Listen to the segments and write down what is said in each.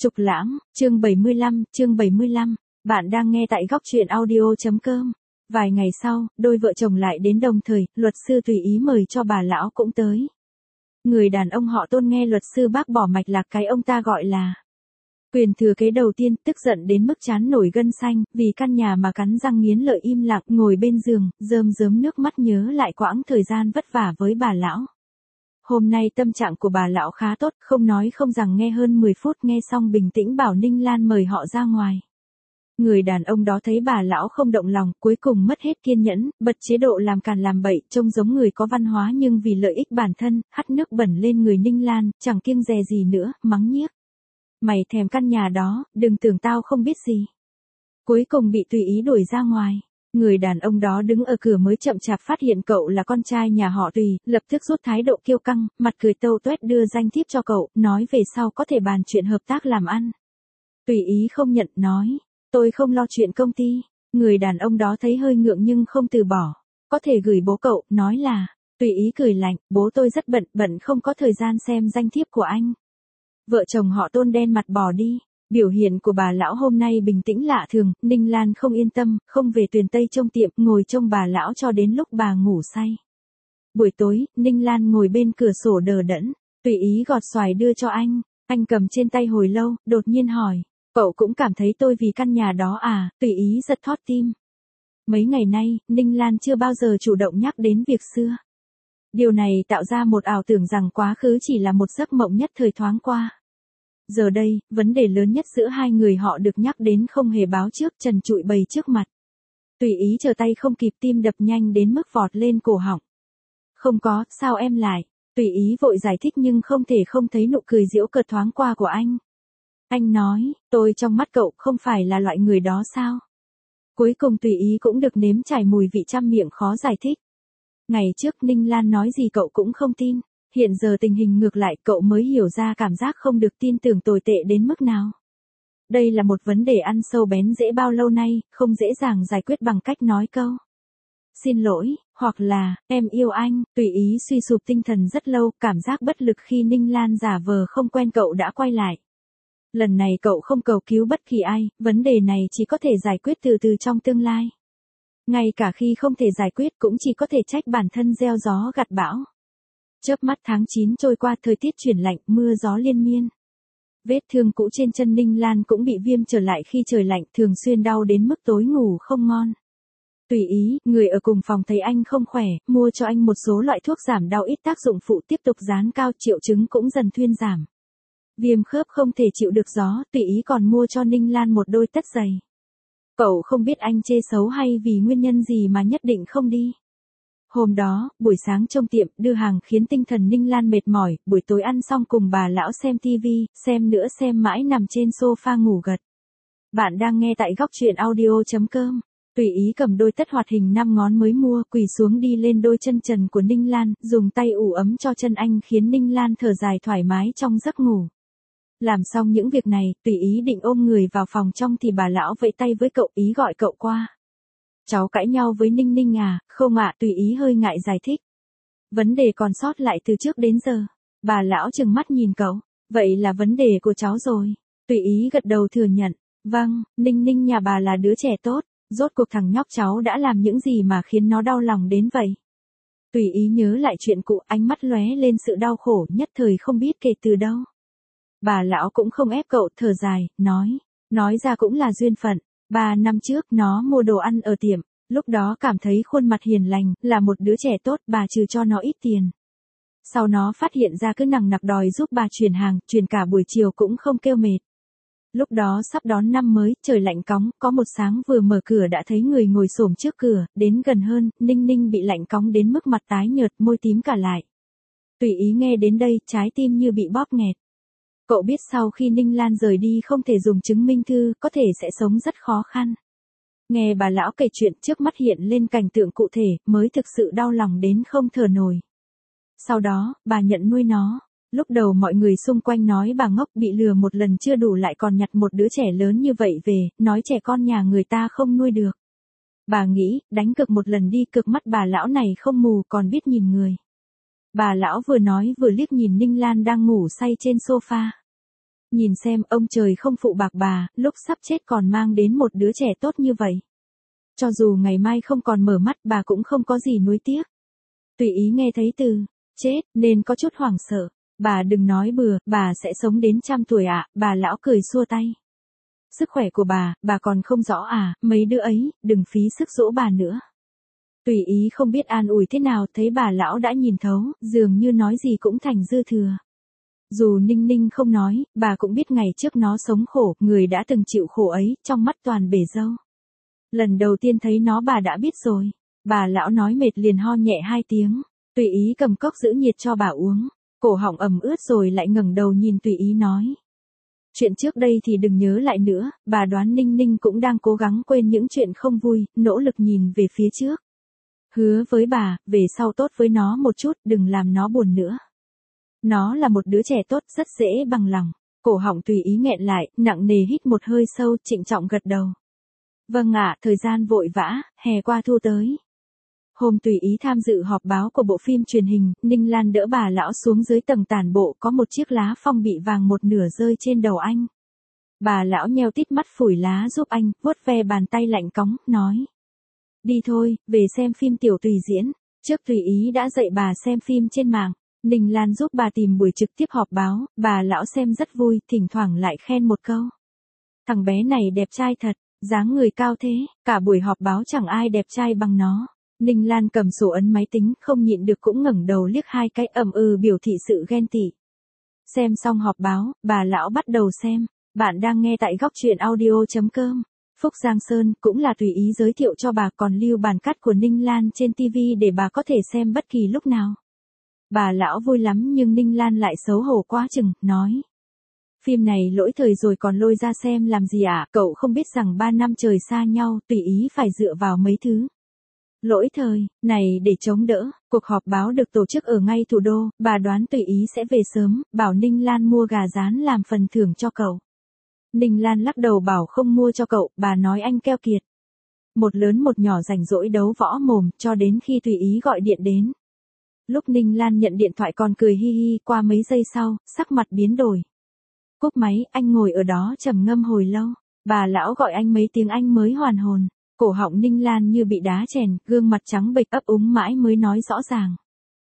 Trục Lãng, chương 75, bạn đang nghe tại góc truyện audio.com. Vài ngày sau, đôi vợ chồng lại đến đồng thời, luật sư tùy ý mời cho bà lão cũng tới. Người đàn ông họ Tôn nghe luật sư bác bỏ mạch lạc cái ông ta gọi là quyền thừa kế đầu tiên, tức giận đến mức trán nổi gân xanh, vì căn nhà mà cắn răng nghiến lợi im lặng ngồi bên giường, rơm rớm nước mắt nhớ lại quãng thời gian vất vả với bà lão. Hôm nay tâm trạng của bà lão khá tốt, không nói không rằng nghe hơn 10 phút nghe xong bình tĩnh bảo Ninh Lan mời họ ra ngoài. Người đàn ông đó thấy bà lão không động lòng, cuối cùng mất hết kiên nhẫn, bật chế độ làm càn làm bậy, trông giống người có văn hóa nhưng vì lợi ích bản thân, hắt nước bẩn lên người Ninh Lan, chẳng kiêng dè gì nữa, mắng nhiếc. Mày thèm căn nhà đó, đừng tưởng tao không biết gì. Cuối cùng bị tùy ý đuổi ra ngoài. Người đàn ông đó đứng ở cửa mới chậm chạp phát hiện cậu là con trai nhà họ Tùy, lập tức rút thái độ kiêu căng, mặt cười tâu tuét đưa danh thiếp cho cậu, nói về sau có thể bàn chuyện hợp tác làm ăn. Tùy ý không nhận, nói, tôi không lo chuyện công ty. Người đàn ông đó thấy hơi ngượng nhưng không từ bỏ. Có thể gửi bố cậu, nói là, Tùy ý cười lạnh, bố tôi rất bận không có thời gian xem danh thiếp của anh. Vợ chồng họ Tôn đen mặt bỏ đi. Biểu hiện của bà lão hôm nay bình tĩnh lạ thường, Ninh Lan không yên tâm, không về Tuyền Tây trông tiệm, ngồi trông bà lão cho đến lúc bà ngủ say. Buổi tối, Ninh Lan ngồi bên cửa sổ đờ đẫn, tùy ý gọt xoài đưa cho anh cầm trên tay hồi lâu, đột nhiên hỏi, cậu cũng cảm thấy tôi vì căn nhà đó à, tùy ý giật thót tim. Mấy ngày nay, Ninh Lan chưa bao giờ chủ động nhắc đến việc xưa. Điều này tạo ra một ảo tưởng rằng quá khứ chỉ là một giấc mộng nhất thời thoáng qua. Giờ đây, vấn đề lớn nhất giữa hai người họ được nhắc đến không hề báo trước, trần trụi bày trước mặt. Tùy ý trở tay không kịp, tim đập nhanh đến mức vọt lên cổ họng. Không có, sao em lại? Tùy ý vội giải thích nhưng không thể không thấy nụ cười giễu cợt thoáng qua của anh. Anh nói, tôi trong mắt cậu không phải là loại người đó sao? Cuối cùng Tùy ý cũng được nếm trải mùi vị trăm miệng khó giải thích. Ngày trước Ninh Lan nói gì cậu cũng không tin. Hiện giờ tình hình ngược lại, cậu mới hiểu ra cảm giác không được tin tưởng tồi tệ đến mức nào. Đây là một vấn đề ăn sâu bén rễ bao lâu nay, không dễ dàng giải quyết bằng cách nói câu xin lỗi, hoặc là, em yêu anh. Tùy ý suy sụp tinh thần rất lâu, cảm giác bất lực khi Ninh Lan giả vờ không quen cậu đã quay lại. Lần này cậu không cầu cứu bất kỳ ai, vấn đề này chỉ có thể giải quyết từ từ trong tương lai. Ngay cả khi không thể giải quyết cũng chỉ có thể trách bản thân gieo gió gặt bão. Chớp mắt tháng 9 trôi qua, thời tiết chuyển lạnh, mưa gió liên miên. Vết thương cũ trên chân Ninh Lan cũng bị viêm trở lại khi trời lạnh, thường xuyên đau đến mức tối ngủ không ngon. Tùy ý, người ở cùng phòng thấy anh không khỏe, mua cho anh một số loại thuốc giảm đau ít tác dụng phụ tiếp tục dán cao, triệu chứng cũng dần thuyên giảm. Viêm khớp không thể chịu được gió, Tùy ý còn mua cho Ninh Lan một đôi tất giày. Cậu không biết anh chê xấu hay vì nguyên nhân gì mà nhất định không đi. Hôm đó, buổi sáng trong tiệm, đưa hàng khiến tinh thần Ninh Lan mệt mỏi, buổi tối ăn xong cùng bà lão xem tivi, xem nữa xem mãi nằm trên sofa ngủ gật. Bạn đang nghe tại góc truyện audio.com. Tùy ý cầm đôi tất hoạt hình 5 ngón mới mua, quỳ xuống đi lên đôi chân trần của Ninh Lan, dùng tay ủ ấm cho chân anh khiến Ninh Lan thở dài thoải mái trong giấc ngủ. Làm xong những việc này, Tùy ý định ôm người vào phòng trong thì bà lão vẫy tay với cậu, ý gọi cậu qua. Cháu cãi nhau với Ninh Ninh à? Không ạ, Tùy ý hơi ngại giải thích. Vấn đề còn sót lại từ trước đến giờ. Bà lão trừng mắt nhìn cậu. Vậy là vấn đề của cháu rồi. Tùy ý gật đầu thừa nhận. Vâng, Ninh Ninh nhà bà là đứa trẻ tốt. Rốt cuộc thằng nhóc cháu đã làm những gì mà khiến nó đau lòng đến vậy? Tùy ý nhớ lại chuyện cũ, ánh mắt lóe lên sự đau khổ, nhất thời không biết kể từ đâu. Bà lão cũng không ép cậu, thở dài, nói ra cũng là duyên phận. 3 năm trước nó mua đồ ăn ở tiệm, lúc đó cảm thấy khuôn mặt hiền lành, là một đứa trẻ tốt, bà trừ cho nó ít tiền. Sau nó phát hiện ra cứ nằng nặc đòi giúp bà chuyển hàng, chuyển cả buổi chiều cũng không kêu mệt. Lúc đó sắp đón năm mới, trời lạnh cóng, có một sáng vừa mở cửa đã thấy người ngồi xổm trước cửa, đến gần hơn, Ninh Ninh bị lạnh cóng đến mức mặt tái nhợt, môi tím cả lại. Tùy ý nghe đến đây, trái tim như bị bóp nghẹt. Cậu biết sau khi Ninh Lan rời đi không thể dùng chứng minh thư, có thể sẽ sống rất khó khăn. Nghe bà lão kể chuyện, trước mắt hiện lên cảnh tượng cụ thể, mới thực sự đau lòng đến không thở nổi. Sau đó, bà nhận nuôi nó. Lúc đầu mọi người xung quanh nói bà ngốc, bị lừa một lần chưa đủ lại còn nhặt một đứa trẻ lớn như vậy về, nói trẻ con nhà người ta không nuôi được. Bà nghĩ, đánh cược một lần đi, cực mắt bà lão này không mù còn biết nhìn người. Bà lão vừa nói vừa liếc nhìn Ninh Lan đang ngủ say trên sofa. Nhìn xem ông trời không phụ bạc bà, lúc sắp chết còn mang đến một đứa trẻ tốt như vậy. Cho dù ngày mai không còn mở mắt bà cũng không có gì nuối tiếc. Tùy ý nghe thấy từ chết nên có chút hoảng sợ. Bà đừng nói bừa, bà sẽ sống đến 100 tuổi ạ, bà lão cười xua tay. Sức khỏe của bà còn không rõ à, mấy đứa ấy, đừng phí sức dỗ bà nữa. Tùy ý không biết an ủi thế nào, thấy bà lão đã nhìn thấu, dường như nói gì cũng thành dư thừa. Dù Ninh Ninh không nói, bà cũng biết ngày trước nó sống khổ, người đã từng chịu khổ ấy, trong mắt toàn bể dâu. Lần đầu tiên thấy nó bà đã biết rồi. Bà lão nói mệt liền ho nhẹ 2 tiếng. Tùy ý cầm cốc giữ nhiệt cho bà uống. Cổ họng ẩm ướt rồi lại ngẩng đầu nhìn Tùy ý nói. Chuyện trước đây thì đừng nhớ lại nữa, bà đoán Ninh Ninh cũng đang cố gắng quên những chuyện không vui, nỗ lực nhìn về phía trước. Hứa với bà, về sau tốt với nó một chút, đừng làm nó buồn nữa. Nó là một đứa trẻ tốt, rất dễ bằng lòng. Cổ họng Tùy ý nghẹn lại, nặng nề hít một hơi sâu, trịnh trọng gật đầu. Vâng ạ, thời gian vội vã, hè qua thu tới. Hôm Tùy ý tham dự họp báo của bộ phim truyền hình, Ninh Lan đỡ bà lão xuống dưới tầng tản bộ, có một chiếc lá phong bị vàng một nửa rơi trên đầu anh. Bà lão nheo tít mắt phủi lá giúp anh, vuốt ve bàn tay lạnh cóng, nói. Đi thôi, về xem phim tiểu Tùy diễn. Trước Tùy ý đã dạy bà xem phim trên mạng. Ninh Lan giúp bà tìm buổi trực tiếp họp báo, bà lão xem rất vui, thỉnh thoảng lại khen một câu. Thằng bé này đẹp trai thật, dáng người cao thế, cả buổi họp báo chẳng ai đẹp trai bằng nó. Ninh Lan cầm sổ ấn máy tính, không nhịn được cũng ngẩng đầu liếc 2 cái biểu thị sự ghen tị. Xem xong họp báo, bà lão bắt đầu xem. Bạn đang nghe tại góc truyện audio.com. Phúc Giang Sơn cũng là Tùy ý giới thiệu cho bà, còn lưu bản cắt của Ninh Lan trên TV để bà có thể xem bất kỳ lúc nào. Bà lão vui lắm nhưng Ninh Lan lại xấu hổ quá chừng, nói. Phim này lỗi thời rồi còn lôi ra xem làm gì ạ, cậu không biết rằng 3 năm trời xa nhau, Tùy ý phải dựa vào mấy thứ. Lỗi thời, này để chống đỡ, cuộc họp báo được tổ chức ở ngay thủ đô, bà đoán Tùy ý sẽ về sớm, bảo Ninh Lan mua gà rán làm phần thưởng cho cậu. Ninh Lan lắc đầu bảo không mua cho cậu, bà nói anh keo kiệt. Một lớn một nhỏ rảnh rỗi đấu võ mồm, cho đến khi Tùy ý gọi điện đến. Lúc Ninh Lan nhận điện thoại còn cười hi hi, qua mấy giây sau, sắc mặt biến đổi. Cúp máy, anh ngồi ở đó trầm ngâm hồi lâu, bà lão gọi anh mấy tiếng anh mới hoàn hồn. Cổ họng Ninh Lan như bị đá chèn, gương mặt trắng bệch ấp úng mãi mới nói rõ ràng.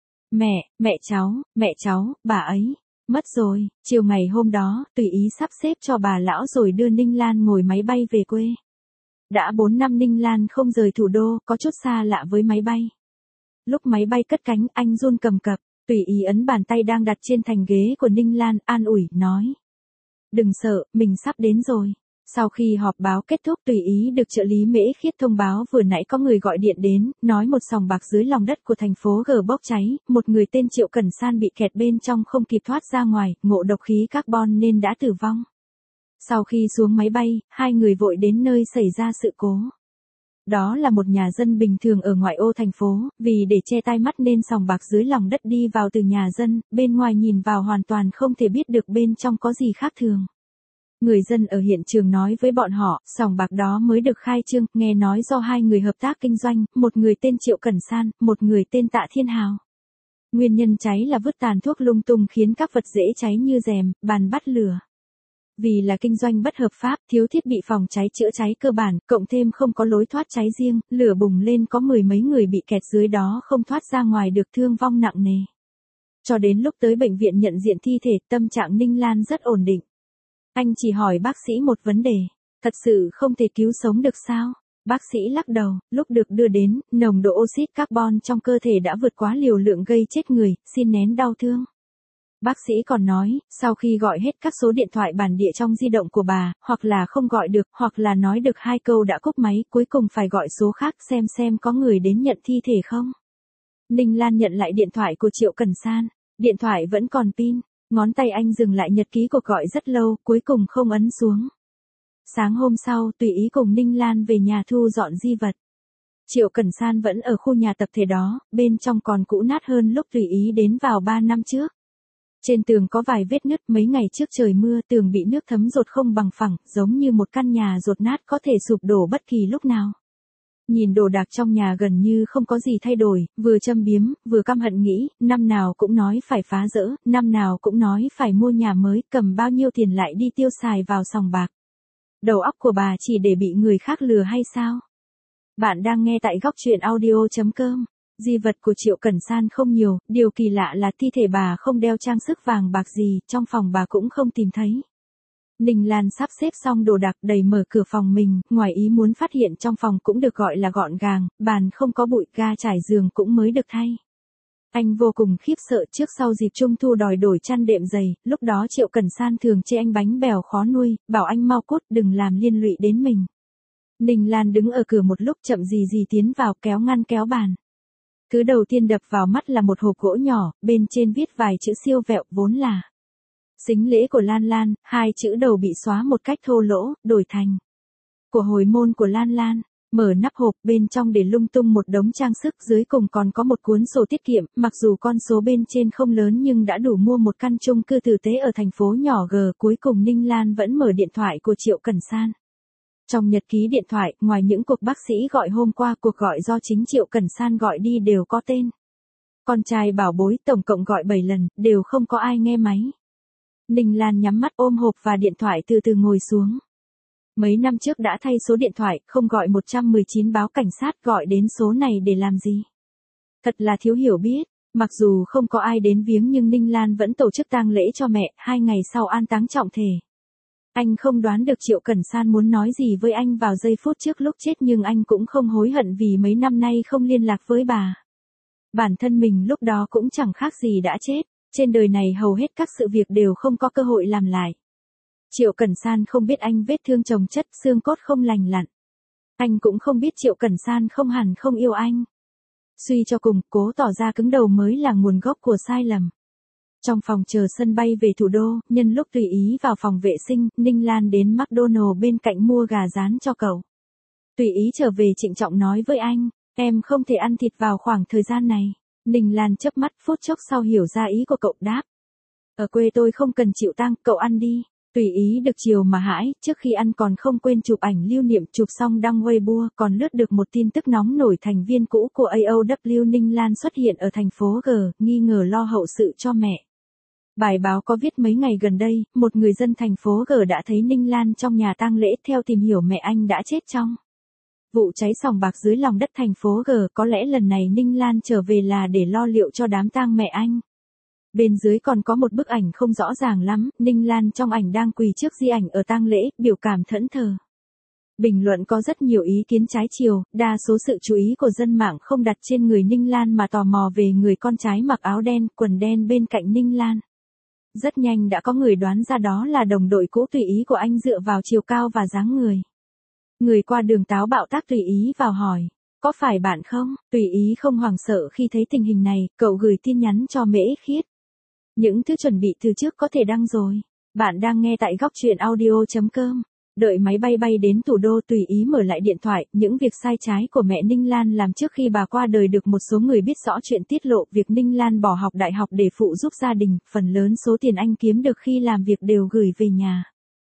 Mẹ cháu, bà ấy, mất rồi. Chiều ngày hôm đó, Tùy ý sắp xếp cho bà lão rồi đưa Ninh Lan ngồi máy bay về quê. Đã 4 năm Ninh Lan không rời thủ đô, có chút xa lạ với máy bay. Lúc máy bay cất cánh, anh run cầm cập, Tùy ý ấn bàn tay đang đặt trên thành ghế của Ninh Lan, an ủi, nói. Đừng sợ, mình sắp đến rồi. Sau khi họp báo kết thúc, Tùy ý được trợ lý Mễ Khiết thông báo vừa nãy có người gọi điện đến, nói một sòng bạc dưới lòng đất của thành phố G bốc cháy, một người tên Triệu Cẩn San bị kẹt bên trong không kịp thoát ra ngoài, ngộ độc khí carbon nên đã tử vong. Sau khi xuống máy bay, 2 người vội đến nơi xảy ra sự cố. Đó là một nhà dân bình thường ở ngoại ô thành phố, vì để che tai mắt nên sòng bạc dưới lòng đất đi vào từ nhà dân, bên ngoài nhìn vào hoàn toàn không thể biết được bên trong có gì khác thường. Người dân ở hiện trường nói với bọn họ, sòng bạc đó mới được khai trương, nghe nói do 2 người hợp tác kinh doanh, một người tên Triệu Cẩn San, một người tên Tạ Thiên Hào. Nguyên nhân cháy là vứt tàn thuốc lung tung khiến các vật dễ cháy như rèm, bàn bắt lửa. Vì là kinh doanh bất hợp pháp, thiếu thiết bị phòng cháy chữa cháy cơ bản, cộng thêm không có lối thoát cháy riêng, lửa bùng lên có 10 mấy người bị kẹt dưới đó không thoát ra ngoài được, thương vong nặng nề. Cho đến lúc tới bệnh viện nhận diện thi thể, tâm trạng Ninh Lan rất ổn định. Anh chỉ hỏi bác sĩ một vấn đề, thật sự không thể cứu sống được sao? Bác sĩ lắc đầu, lúc được đưa đến, nồng độ oxit carbon trong cơ thể đã vượt quá liều lượng gây chết người, xin nén đau thương. Bác sĩ còn nói, sau khi gọi hết các số điện thoại bản địa trong di động của bà, hoặc là không gọi được, hoặc là nói được 2 câu đã cúp máy, cuối cùng phải gọi số khác xem có người đến nhận thi thể không. Ninh Lan nhận lại điện thoại của Triệu Cẩn San, điện thoại vẫn còn pin, ngón tay anh dừng lại nhật ký cuộc gọi rất lâu, cuối cùng không ấn xuống. Sáng hôm sau, Tùy ý cùng Ninh Lan về nhà thu dọn di vật. Triệu Cẩn San vẫn ở khu nhà tập thể đó, bên trong còn cũ nát hơn lúc Tùy ý đến vào 3 năm trước. Trên tường có vài vết nứt, mấy ngày trước trời mưa, tường bị nước thấm dột không bằng phẳng, giống như một căn nhà dột nát có thể sụp đổ bất kỳ lúc nào. Nhìn đồ đạc trong nhà gần như không có gì thay đổi, vừa châm biếm, vừa căm hận nghĩ, năm nào cũng nói phải phá rỡ, năm nào cũng nói phải mua nhà mới, cầm bao nhiêu tiền lại đi tiêu xài vào sòng bạc. Đầu óc của bà chỉ để bị người khác lừa hay sao? Bạn đang nghe tại góc truyện audio.com. Di vật của Triệu Cẩn San không nhiều, điều kỳ lạ là thi thể bà không đeo trang sức vàng bạc gì, trong phòng bà cũng không tìm thấy. Ninh Lan sắp xếp xong đồ đạc đầy mở cửa phòng mình, ngoài ý muốn phát hiện trong phòng cũng được gọi là gọn gàng, bàn không có bụi, ga trải giường cũng mới được thay. Anh vô cùng khiếp sợ trước sau dịp Trung thu đòi đổi chăn đệm giày, lúc đó Triệu Cẩn San thường chê anh bánh bèo khó nuôi, bảo anh mau cút đừng làm liên lụy đến mình. Ninh Lan đứng ở cửa một lúc chậm gì gì tiến vào kéo ngăn kéo bàn. Thứ đầu tiên đập vào mắt là một hộp gỗ nhỏ, bên trên viết vài chữ siêu vẹo vốn là sính lễ của Lan Lan, hai chữ đầu bị xóa một cách thô lỗ, đổi thành của hồi môn của Lan Lan. Mở nắp hộp bên trong để lung tung một đống trang sức, dưới cùng còn có một cuốn sổ tiết kiệm, mặc dù con số bên trên không lớn nhưng đã đủ mua một căn chung cư tử tế ở thành phố nhỏ G. Cuối cùng Ninh Lan vẫn mở điện thoại của Triệu Cẩn San. Trong nhật ký điện thoại, ngoài những cuộc bác sĩ gọi hôm qua, cuộc gọi do chính Triệu Cẩn San gọi đi đều có tên. Con trai bảo bối tổng cộng gọi 7 lần, đều không có ai nghe máy. Ninh Lan nhắm mắt ôm hộp và điện thoại từ từ ngồi xuống. Mấy năm trước đã thay số điện thoại, không gọi 119 báo cảnh sát, gọi đến số này để làm gì? Thật là thiếu hiểu biết, mặc dù không có ai đến viếng nhưng Ninh Lan vẫn tổ chức tang lễ cho mẹ, 2 ngày sau an táng trọng thể. Anh không đoán được Triệu Cẩn San muốn nói gì với anh vào giây phút trước lúc chết nhưng anh cũng không hối hận vì mấy năm nay không liên lạc với bà. Bản thân mình lúc đó cũng chẳng khác gì đã chết, trên đời này hầu hết các sự việc đều không có cơ hội làm lại. Triệu Cẩn San không biết anh vết thương chồng chất, xương cốt không lành lặn. Anh cũng không biết Triệu Cẩn San không hẳn không yêu anh. Suy cho cùng, cố tỏ ra cứng đầu mới là nguồn gốc của sai lầm. Trong phòng chờ sân bay về thủ đô, nhân lúc tùy ý vào phòng vệ sinh, Ninh Lan đến McDonald's bên cạnh mua gà rán cho cậu. Tùy ý trở về trịnh trọng nói với anh, em không thể ăn thịt vào khoảng thời gian này. Ninh Lan chớp mắt, phút chốc sau hiểu ra ý của cậu, đáp. Ở quê tôi không cần chịu tang, cậu ăn đi. Tùy ý được chiều mà hãi, trước khi ăn còn không quên chụp ảnh lưu niệm, chụp xong đăng Weibo, còn lướt được một tin tức nóng nổi, thành viên cũ của AOW Ninh Lan xuất hiện ở thành phố G, nghi ngờ lo hậu sự cho mẹ. Bài báo có viết mấy ngày gần đây, một người dân thành phố G đã thấy Ninh Lan trong nhà tang lễ, theo tìm hiểu mẹ anh đã chết trong vụ cháy sòng bạc dưới lòng đất thành phố G, có lẽ lần này Ninh Lan trở về là để lo liệu cho đám tang mẹ anh. Bên dưới còn có một bức ảnh không rõ ràng lắm, Ninh Lan trong ảnh đang quỳ trước di ảnh ở tang lễ, biểu cảm thẫn thờ. Bình luận có rất nhiều ý kiến trái chiều, đa số sự chú ý của dân mạng không đặt trên người Ninh Lan mà tò mò về người con trai mặc áo đen, quần đen bên cạnh Ninh Lan. Rất nhanh đã có người đoán ra đó là đồng đội cũ tùy ý của anh dựa vào chiều cao và dáng người. Người qua đường táo bạo tác tùy ý vào hỏi, có phải bạn không? Tùy ý không hoảng sợ khi thấy tình hình này, cậu gửi tin nhắn cho Mễ Khiết. Những thứ chuẩn bị từ trước có thể đăng rồi. Bạn đang nghe tại góc truyện audio.com. Đợi máy bay bay đến thủ đô, tùy ý mở lại điện thoại, những việc sai trái của mẹ Ninh Lan làm trước khi bà qua đời được một số người biết rõ chuyện tiết lộ, việc Ninh Lan bỏ học đại học để phụ giúp gia đình, phần lớn số tiền anh kiếm được khi làm việc đều gửi về nhà.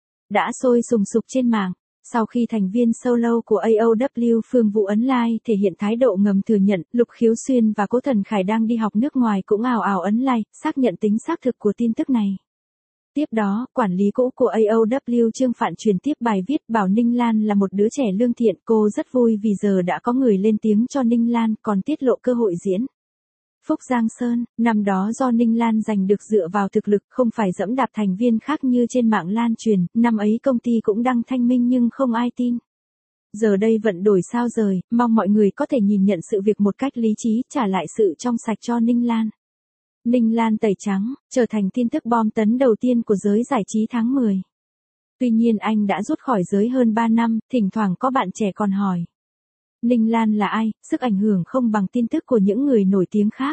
Đã sôi sùng sục trên mạng. Sau khi thành viên solo của AOW Phương Vũ ấn like thể hiện thái độ ngầm thừa nhận, Lục Khiếu Xuyên và Cố Thần Khải đang đi học nước ngoài cũng ào ào ấn like, xác nhận tính xác thực của tin tức này. Tiếp đó, quản lý cũ của AOW Trương Phạn truyền tiếp bài viết bảo Ninh Lan là một đứa trẻ lương thiện, cô rất vui vì giờ đã có người lên tiếng cho Ninh Lan, còn tiết lộ cơ hội diễn Phúc Giang Sơn, năm đó do Ninh Lan giành được dựa vào thực lực, không phải dẫm đạp thành viên khác như trên mạng lan truyền, năm ấy công ty cũng đăng thanh minh nhưng không ai tin. Giờ đây vận đổi sao rời, mong mọi người có thể nhìn nhận sự việc một cách lý trí, trả lại sự trong sạch cho Ninh Lan. Ninh Lan tẩy trắng, trở thành tin tức bom tấn đầu tiên của giới giải trí tháng 10. Tuy nhiên anh đã rút khỏi giới hơn 3 năm, thỉnh thoảng có bạn trẻ còn hỏi. Ninh Lan là ai, sức ảnh hưởng không bằng tin tức của những người nổi tiếng khác.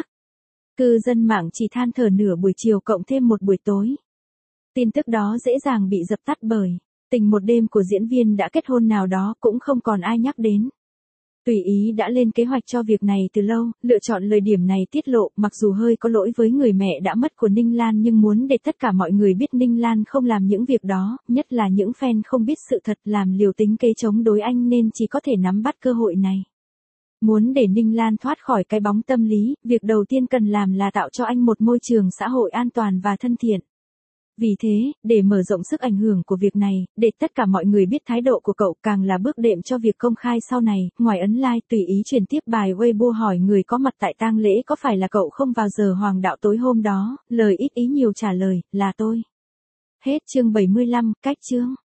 Cư dân mạng chỉ than thở nửa buổi chiều cộng thêm một buổi tối. Tin tức đó dễ dàng bị dập tắt bởi tình một đêm của diễn viên đã kết hôn nào đó, cũng không còn ai nhắc đến. Tùy ý đã lên kế hoạch cho việc này từ lâu, lựa chọn lời điểm này tiết lộ, mặc dù hơi có lỗi với người mẹ đã mất của Ninh Lan nhưng muốn để tất cả mọi người biết Ninh Lan không làm những việc đó, nhất là những fan không biết sự thật làm liều tính kế chống đối anh nên chỉ có thể nắm bắt cơ hội này. Muốn để Ninh Lan thoát khỏi cái bóng tâm lý, việc đầu tiên cần làm là tạo cho anh một môi trường xã hội an toàn và thân thiện. Vì thế, để mở rộng sức ảnh hưởng của việc này, để tất cả mọi người biết thái độ của cậu càng là bước đệm cho việc công khai sau này, ngoài ấn like tùy ý chuyển tiếp bài Weibo hỏi người có mặt tại tang lễ có phải là cậu không vào giờ hoàng đạo tối hôm đó, lời ít ý nhiều trả lời, là tôi. Hết chương 75, cách chương.